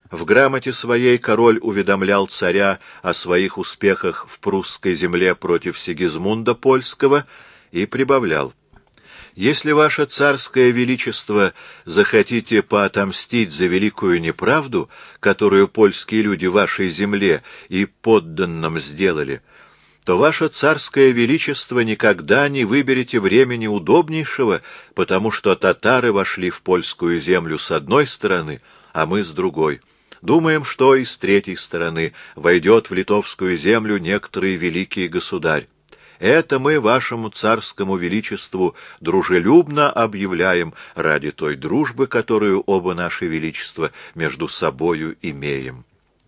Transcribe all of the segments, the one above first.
В грамоте своей король уведомлял царя о своих успехах в прусской земле против Сигизмунда Польского и прибавлял: «Если ваше царское величество захотите поотомстить за великую неправду, которую польские люди вашей земле и подданным сделали, то ваше царское величество никогда не выберете времени удобнейшего, потому что татары вошли в польскую землю с одной стороны, а мы с другой. Думаем, что и с третьей стороны войдет в литовскую землю некоторый великий государь. Это мы вашему царскому величеству дружелюбно объявляем ради той дружбы, которую оба наши величества между собою имеем».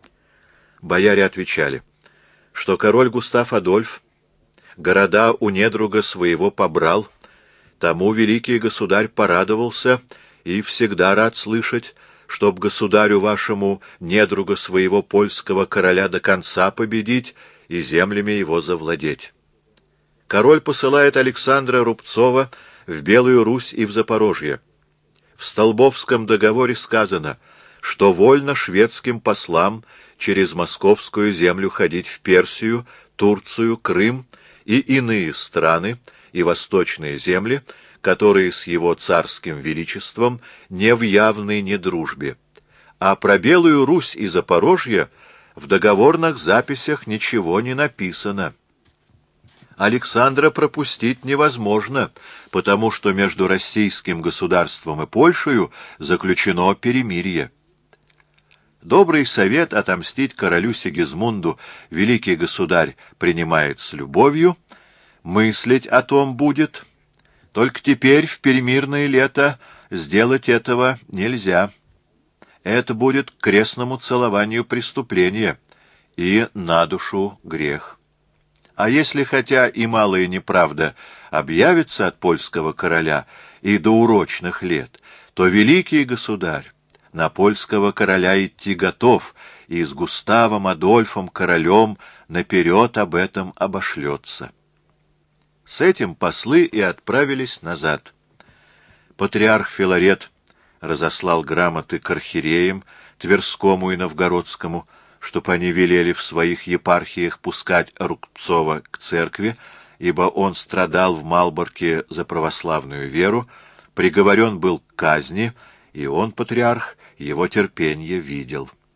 Бояре отвечали, что король Густав Адольф города у недруга своего побрал, тому великий государь порадовался и всегда рад слышать, чтоб государю вашему недруга своего польского короля до конца победить и землями его завладеть. Король посылает Александра Рубцова в Белую Русь и в Запорожье. В Столбовском договоре сказано, что вольно шведским послам через московскую землю ходить в Персию, Турцию, Крым и иные страны и восточные земли, которые с его царским величеством не в явной недружбе. А про Белую Русь и Запорожье в договорных записях ничего не написано. Александра пропустить невозможно, потому что между российским государством и Польшею заключено перемирие. Добрый совет отомстить королю Сигизмунду великий государь принимает с любовью, мыслить о том будет, только теперь в перемирное лето сделать этого нельзя. Это будет к крестному целованию преступление и на душу грех. А если, хотя и малая неправда, объявится от польского короля и до урочных лет, то великий государь на польского короля идти готов, и с Густавом Адольфом королем наперед об этом обошлется. С этим послы и отправились назад. Патриарх Филарет разослал грамоты к архиереям Тверскому и Новгородскому, чтоб они велели в своих епархиях пускать Рубцова к церкви, ибо он страдал в Малборке за православную веру, приговорен был к казни, и он, патриарх, его терпенье видел.